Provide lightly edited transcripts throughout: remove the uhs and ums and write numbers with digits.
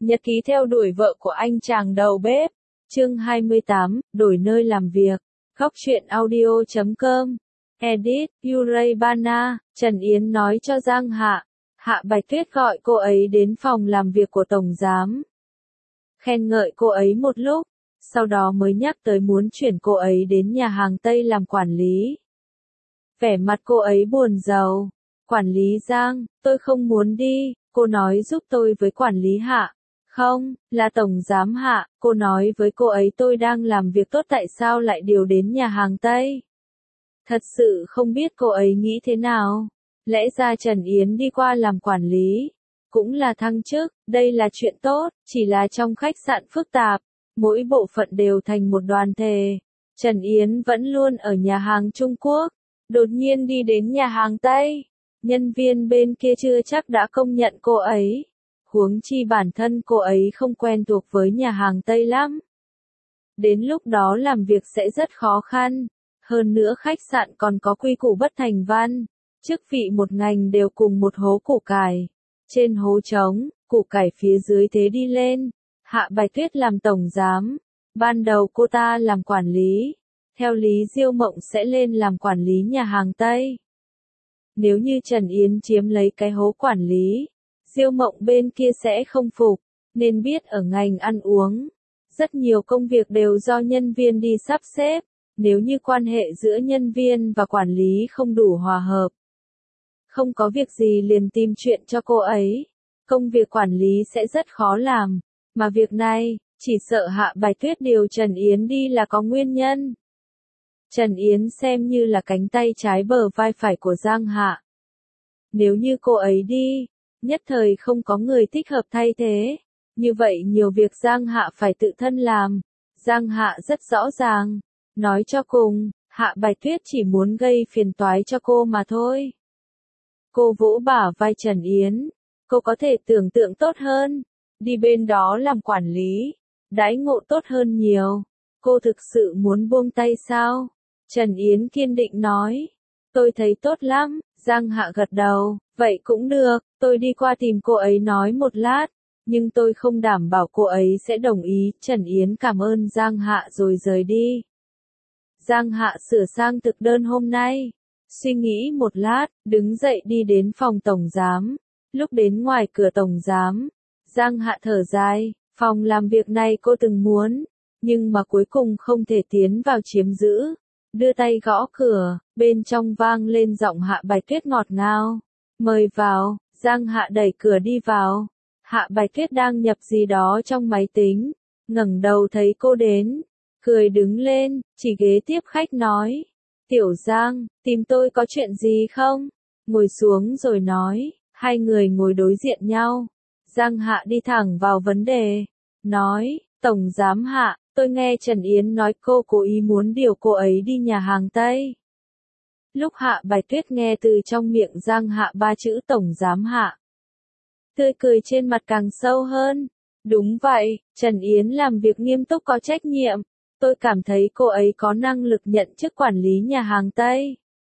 Nhật ký theo đuổi vợ của anh chàng đầu bếp. Chương 28, đổi nơi làm việc. Góc truyện audio.com. Edit, Uray Bana. Trần Yến nói cho Giang Hạ. Hạ Bạch Tuyết gọi cô ấy đến phòng làm việc của Tổng Giám. Khen ngợi cô ấy một lúc, sau đó mới nhắc tới muốn chuyển cô ấy đến nhà hàng Tây làm quản lý. Vẻ mặt cô ấy buồn rầu. Quản lý Giang, tôi không muốn đi, cô nói giúp tôi với quản lý Hạ. Không, là Tổng Giám Hạ, cô nói với cô ấy tôi đang làm việc tốt tại sao lại điều đến nhà hàng Tây. Thật sự không biết cô ấy nghĩ thế nào. Lẽ ra Trần Yến đi qua làm quản lý, cũng là thăng chức, đây là chuyện tốt, chỉ là trong khách sạn phức tạp, mỗi bộ phận đều thành một đoàn thể. Trần Yến vẫn luôn ở nhà hàng Trung Quốc, đột nhiên đi đến nhà hàng Tây. Nhân viên bên kia chưa chắc đã công nhận cô ấy. Huống chi bản thân cô ấy không quen thuộc với nhà hàng Tây lắm. Đến lúc đó làm việc sẽ rất khó khăn. Hơn nữa khách sạn còn có quy củ bất thành văn. Chức vị một ngành đều cùng một hố củ cải. Trên hố trống, củ cải phía dưới thế đi lên. Hạ Bạch Tuyết làm tổng giám. Ban đầu cô ta làm quản lý. Theo lý Diêu Mộng sẽ lên làm quản lý nhà hàng Tây. Nếu như Trần Yến chiếm lấy cái hố quản lý, Diêu Mộng bên kia sẽ không phục, nên biết ở ngành ăn uống, rất nhiều công việc đều do nhân viên đi sắp xếp, nếu như quan hệ giữa nhân viên và quản lý không đủ hòa hợp. Không có việc gì liền tìm chuyện cho cô ấy, công việc quản lý sẽ rất khó làm, mà việc này, chỉ sợ Hạ Bạch Tuyết điều Trần Yến đi là có nguyên nhân. Trần Yến xem như là cánh tay trái bờ vai phải của Giang Hạ. Nếu như cô ấy đi, nhất thời không có người thích hợp thay thế. Như vậy nhiều việc Giang Hạ phải tự thân làm. Giang Hạ rất rõ ràng. Nói cho cùng, Hạ Bạch Tuyết chỉ muốn gây phiền toái cho cô mà thôi. Cô vỗ bả vai Trần Yến. Cô có thể tưởng tượng tốt hơn. Đi bên đó làm quản lý. Đãi ngộ tốt hơn nhiều. Cô thực sự muốn buông tay sao? Trần Yến kiên định nói. Tôi thấy tốt lắm. Giang Hạ gật đầu. Vậy cũng được, tôi đi qua tìm cô ấy nói một lát. Nhưng tôi không đảm bảo cô ấy sẽ đồng ý. Trần Yến cảm ơn Giang Hạ rồi rời đi. Giang Hạ sửa sang thực đơn hôm nay. Suy nghĩ một lát, đứng dậy đi đến phòng tổng giám. Lúc đến ngoài cửa tổng giám, Giang Hạ thở dài. Phòng làm việc này cô từng muốn, nhưng mà cuối cùng không thể tiến vào chiếm giữ. Đưa tay gõ cửa, bên trong vang lên giọng Hạ Bạch Tuyết ngọt ngào. Mời vào. Giang Hạ đẩy cửa đi vào. Hạ Bạch Tuyết đang nhập gì đó trong máy tính. Ngẩng đầu thấy cô đến. Cười đứng lên, chỉ ghế tiếp khách nói. Tiểu Giang, tìm tôi có chuyện gì không? Ngồi xuống rồi nói. Hai người ngồi đối diện nhau. Giang Hạ đi thẳng vào vấn đề. Nói, Tổng Giám Hạ, tôi nghe Trần Yến nói cô cố ý muốn điều cô ấy đi nhà hàng Tây. Lúc Hạ Bạch Tuyết nghe từ trong miệng Giang Hạ ba chữ Tổng Giám Hạ. Tươi cười trên mặt càng sâu hơn. Đúng vậy, Trần Yến làm việc nghiêm túc có trách nhiệm. Tôi cảm thấy cô ấy có năng lực nhận chức quản lý nhà hàng Tây.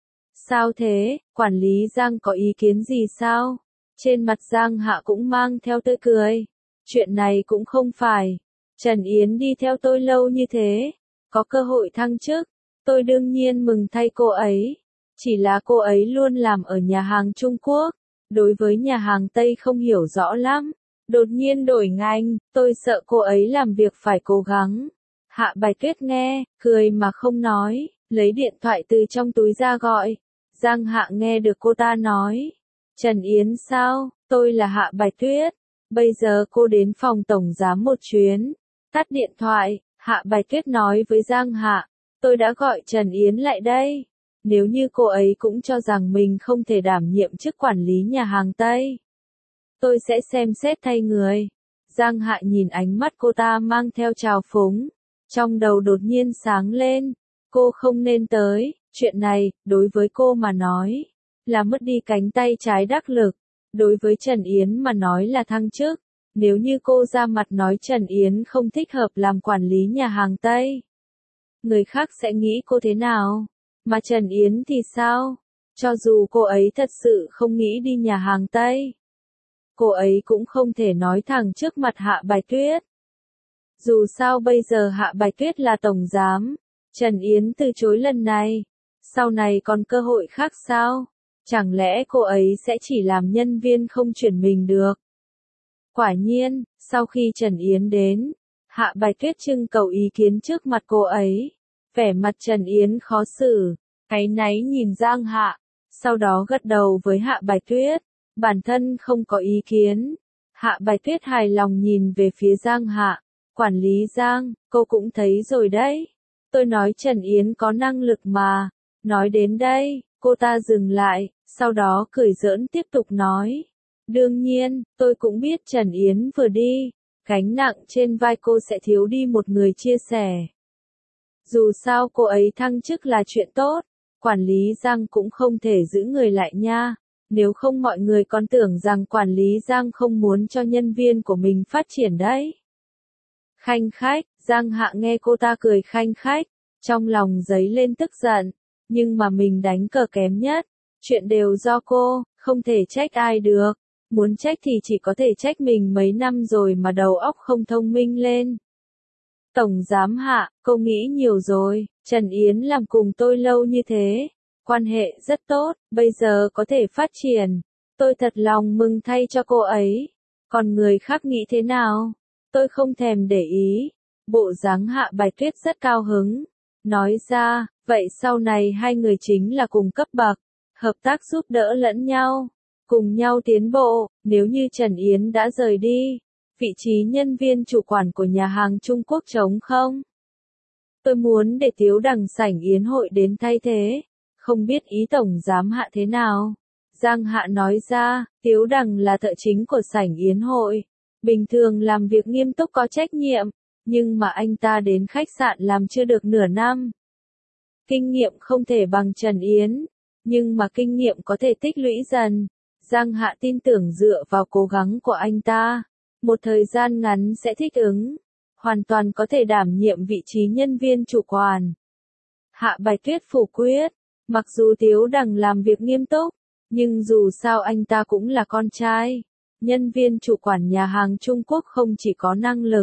Sao thế, quản lý Giang có ý kiến gì sao? Trên mặt Giang Hạ cũng mang theo tươi cười. Chuyện này cũng không phải. Trần Yến đi theo tôi lâu như thế. Có cơ hội thăng chức. Tôi đương nhiên mừng thay cô ấy. Chỉ là cô ấy luôn làm ở nhà hàng Trung Quốc. Đối với nhà hàng Tây không hiểu rõ lắm. Đột nhiên đổi ngành, tôi sợ cô ấy làm việc phải cố gắng. Hạ Bạch Tuyết nghe, cười mà không nói, lấy điện thoại từ trong túi ra gọi. Giang Hạ nghe được cô ta nói. Trần Yến sao, tôi là Hạ Bạch Tuyết. Bây giờ cô đến phòng tổng giám một chuyến. Tắt điện thoại, Hạ Bạch Tuyết nói với Giang Hạ. Tôi đã gọi Trần Yến lại đây. Nếu như cô ấy cũng cho rằng mình không thể đảm nhiệm chức quản lý nhà hàng Tây, tôi sẽ xem xét thay người. Giang Hạ nhìn ánh mắt cô ta mang theo trào phúng. Trong đầu đột nhiên sáng lên. Cô không nên tới. Chuyện này, đối với cô mà nói, là mất đi cánh tay trái đắc lực. Đối với Trần Yến mà nói là thăng chức. Nếu như cô ra mặt nói Trần Yến không thích hợp làm quản lý nhà hàng Tây, người khác sẽ nghĩ cô thế nào? Mà Trần Yến thì sao? Cho dù cô ấy thật sự không nghĩ đi nhà hàng Tây, cô ấy cũng không thể nói thẳng trước mặt Hạ Bạch Tuyết. Dù sao bây giờ Hạ Bạch Tuyết là tổng giám, Trần Yến từ chối lần này, sau này còn cơ hội khác sao? Chẳng lẽ cô ấy sẽ chỉ làm nhân viên không chuyển mình được? Quả nhiên, sau khi Trần Yến đến, Hạ Bạch Tuyết trưng cầu ý kiến trước mặt cô ấy. Vẻ mặt Trần Yến khó xử, áy náy nhìn Giang Hạ, sau đó gật đầu với Hạ Bạch Tuyết, bản thân không có ý kiến. Hạ Bạch Tuyết hài lòng nhìn về phía Giang Hạ, quản lý Giang, cô cũng thấy rồi đấy. Tôi nói Trần Yến có năng lực mà. Nói đến đây, cô ta dừng lại, sau đó cười giỡn tiếp tục nói. Đương nhiên, tôi cũng biết Trần Yến vừa đi, gánh nặng trên vai cô sẽ thiếu đi một người chia sẻ. Dù sao cô ấy thăng chức là chuyện tốt, quản lý Giang cũng không thể giữ người lại nha, nếu không mọi người còn tưởng rằng quản lý Giang không muốn cho nhân viên của mình phát triển đấy. Khanh khách, Giang Hạ nghe cô ta cười khanh khách, trong lòng dấy lên tức giận, nhưng mà mình đánh cờ kém nhất, chuyện đều do cô, không thể trách ai được, muốn trách thì chỉ có thể trách mình mấy năm rồi mà đầu óc không thông minh lên. Tổng giám Hạ, cô nghĩ nhiều rồi, Trần Yến làm cùng tôi lâu như thế, quan hệ rất tốt, bây giờ có thể phát triển, tôi thật lòng mừng thay cho cô ấy, còn người khác nghĩ thế nào? Tôi không thèm để ý. Bộ dáng Hạ Bạch Tuyết rất cao hứng, nói ra, vậy sau này hai người chính là cùng cấp bậc, hợp tác giúp đỡ lẫn nhau, cùng nhau tiến bộ. Nếu như Trần Yến đã rời đi, vị trí nhân viên chủ quản của nhà hàng Trung Quốc trống không? Tôi muốn để Tiếu Đằng sảnh yến hội đến thay thế, không biết ý tổng giám Hạ thế nào? Giang Hạ nói ra, Tiếu Đằng là thợ chính của sảnh yến hội, bình thường làm việc nghiêm túc có trách nhiệm, nhưng mà anh ta đến khách sạn làm chưa được nửa năm. Kinh nghiệm không thể bằng Trần Yến, nhưng mà kinh nghiệm có thể tích lũy dần. Giang Hạ tin tưởng dựa vào cố gắng của anh ta, một thời gian ngắn sẽ thích ứng, hoàn toàn có thể đảm nhiệm vị trí nhân viên chủ quản. Hạ Bạch Tuyết phủ quyết, mặc dù Tiếu Đằng làm việc nghiêm túc, nhưng dù sao anh ta cũng là con trai. Nhân viên chủ quản nhà hàng Trung Quốc không chỉ có năng lực,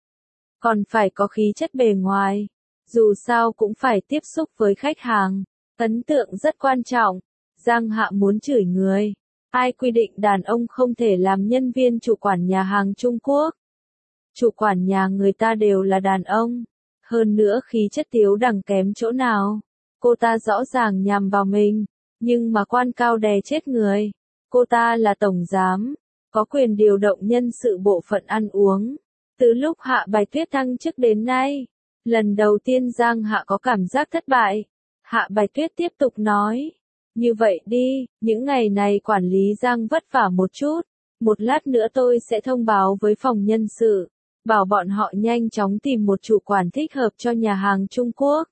còn phải có khí chất bề ngoài, dù sao cũng phải tiếp xúc với khách hàng, ấn tượng rất quan trọng. Giang Hạ muốn chửi người, ai quy định đàn ông không thể làm nhân viên chủ quản nhà hàng Trung Quốc? Chủ quản nhà người ta đều là đàn ông, hơn nữa khí chất Tiếu Đằng kém chỗ nào, cô ta rõ ràng nhằm vào mình, nhưng mà quan cao đè chết người, cô ta là tổng giám, có quyền điều động nhân sự bộ phận ăn uống. Từ lúc Hạ Bạch Tuyết thăng chức đến nay, lần đầu tiên Giang Hạ có cảm giác thất bại. Hạ Bạch Tuyết tiếp tục nói, như vậy đi, những ngày này quản lý Giang vất vả một chút, một lát nữa tôi sẽ thông báo với phòng nhân sự, bảo bọn họ nhanh chóng tìm một chủ quản thích hợp cho nhà hàng Trung Quốc.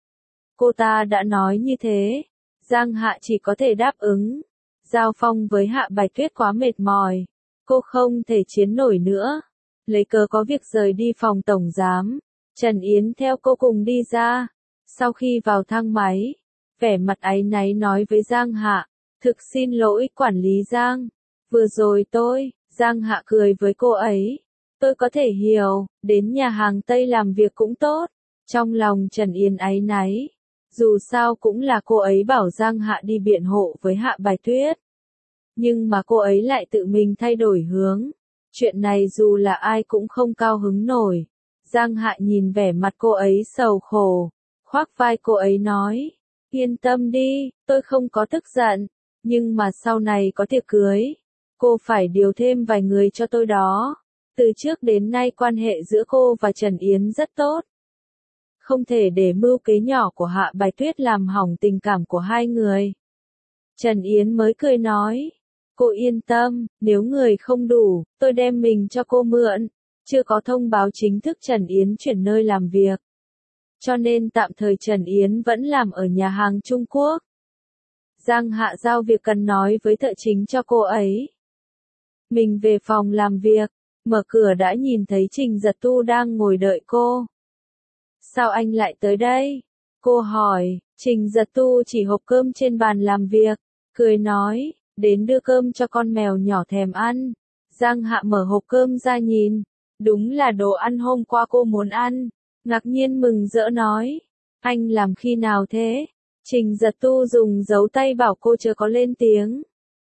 Cô ta đã nói như thế, Giang Hạ chỉ có thể đáp ứng. Giao phong với Hạ Bạch Tuyết quá mệt mỏi, cô không thể chiến nổi nữa. Lấy cớ có việc rời đi phòng tổng giám, Trần Yến theo cô cùng đi ra. Sau khi vào thang máy, vẻ mặt áy náy nói với Giang Hạ, thực xin lỗi quản lý Giang, vừa rồi Giang Hạ cười với cô ấy, tôi có thể hiểu, đến nhà hàng Tây làm việc cũng tốt. Trong lòng Trần Yến áy náy, dù sao cũng là cô ấy bảo Giang Hạ đi biện hộ với Hạ Bạch Tuyết. Nhưng mà cô ấy lại tự mình thay đổi hướng. Chuyện này dù là ai cũng không cao hứng nổi. Giang Hạ nhìn vẻ mặt cô ấy sầu khổ, khoác vai cô ấy nói, yên tâm đi, tôi không có tức giận, nhưng mà sau này có tiệc cưới, cô phải điều thêm vài người cho tôi đó. Từ trước đến nay quan hệ giữa cô và Trần Yến rất tốt. Không thể để mưu kế nhỏ của Hạ Bạch Tuyết làm hỏng tình cảm của hai người. Trần Yến mới cười nói, cô yên tâm, nếu người không đủ, tôi đem mình cho cô mượn. Chưa có thông báo chính thức Trần Yến chuyển nơi làm việc, cho nên tạm thời Trần Yến vẫn làm ở nhà hàng Trung Quốc. Giang Hạ giao việc cần nói với thợ chính cho cô ấy. Mình về phòng làm việc, mở cửa đã nhìn thấy Trình Giật Tu đang ngồi đợi cô. Sao anh lại tới đây? Cô hỏi. Trình Giật Tu chỉ hộp cơm trên bàn làm việc, cười nói, đến đưa cơm cho con mèo nhỏ thèm ăn. Giang Hạ mở hộp cơm ra nhìn, đúng là đồ ăn hôm qua cô muốn ăn, ngạc nhiên mừng rỡ nói, anh làm khi nào thế? Trình Giật Tu dùng dấu tay bảo cô chớ có lên tiếng.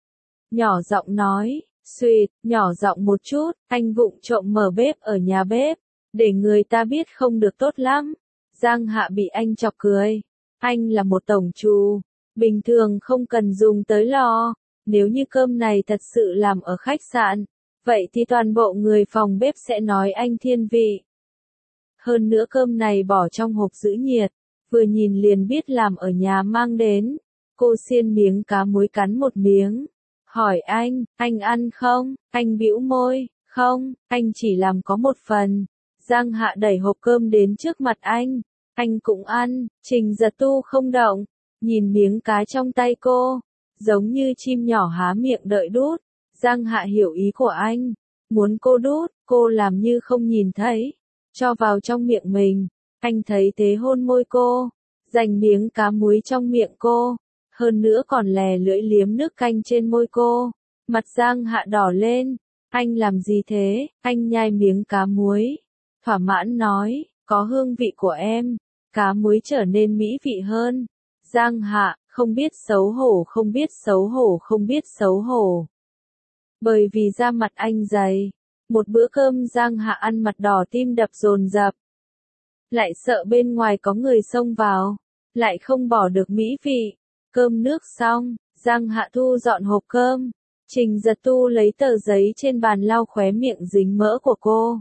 Nhỏ giọng nói, suýt, nhỏ giọng một chút, anh vụng trộm mở bếp ở nhà bếp, để người ta biết không được tốt lắm. Giang Hạ bị anh chọc cười, anh là một tổng trù, bình thường không cần dùng tới lò, nếu như cơm này thật sự làm ở khách sạn, vậy thì toàn bộ người phòng bếp sẽ nói anh thiên vị. Hơn nữa cơm này bỏ trong hộp giữ nhiệt, vừa nhìn liền biết làm ở nhà mang đến. Cô xiên miếng cá muối cắn một miếng. Hỏi anh ăn không? Anh bĩu môi, không, anh chỉ làm có một phần. Giang Hạ đẩy hộp cơm đến trước mặt anh cũng ăn. Trình Giật Tu không động, nhìn miếng cá trong tay cô, giống như chim nhỏ há miệng đợi đút. Giang Hạ hiểu ý của anh, muốn cô đút, cô làm như không nhìn thấy, cho vào trong miệng mình. Anh thấy thế hôn môi cô, dành miếng cá muối trong miệng cô, hơn nữa còn lè lưỡi liếm nước canh trên môi cô. Mặt Giang Hạ đỏ lên, anh làm gì thế? Anh nhai miếng cá muối, thỏa mãn nói, có hương vị của em, cá muối trở nên mỹ vị hơn. Giang Hạ, không biết xấu hổ không biết xấu hổ không biết xấu hổ. Bởi vì da mặt anh dày, một bữa cơm Giang Hạ ăn mặt đỏ tim đập dồn dập. Lại sợ bên ngoài có người xông vào, lại không bỏ được mỹ vị. Cơm nước xong, Giang Hạ thu dọn hộp cơm. Trình Giật Tu lấy tờ giấy trên bàn lau khóe miệng dính mỡ của cô.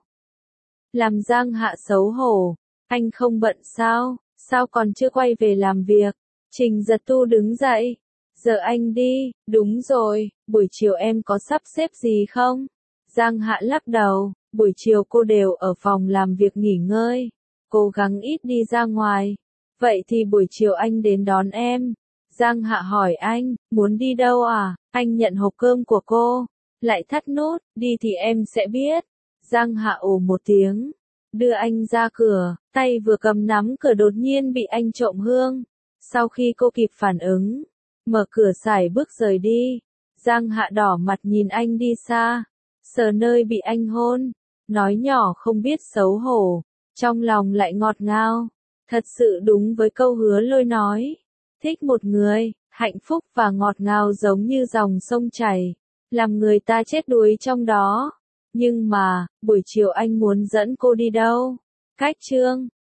Làm Giang Hạ xấu hổ, anh không bận sao, sao còn chưa quay về làm việc? Trình Giật Tu đứng dậy, giờ anh đi, đúng rồi, buổi chiều em có sắp xếp gì không? Giang Hạ lắc đầu, buổi chiều cô đều ở phòng làm việc nghỉ ngơi, cố gắng ít đi ra ngoài. Vậy thì buổi chiều anh đến đón em. Giang Hạ hỏi anh, muốn đi đâu à? Anh nhận hộp cơm của cô, lại thắt nút, đi thì em sẽ biết. Giang Hạ ồ một tiếng, đưa anh ra cửa, tay vừa cầm nắm cửa đột nhiên bị anh trộm hương. Sau khi cô kịp phản ứng, mở cửa sải bước rời đi. Giang Hạ đỏ mặt nhìn anh đi xa, sờ nơi bị anh hôn, nói nhỏ không biết xấu hổ, trong lòng lại ngọt ngào. Thật sự đúng với câu Hứa Lôi nói, thích một người, hạnh phúc và ngọt ngào giống như dòng sông chảy, làm người ta chết đuối trong đó. Nhưng mà, buổi chiều anh muốn dẫn cô đi đâu? Cách chương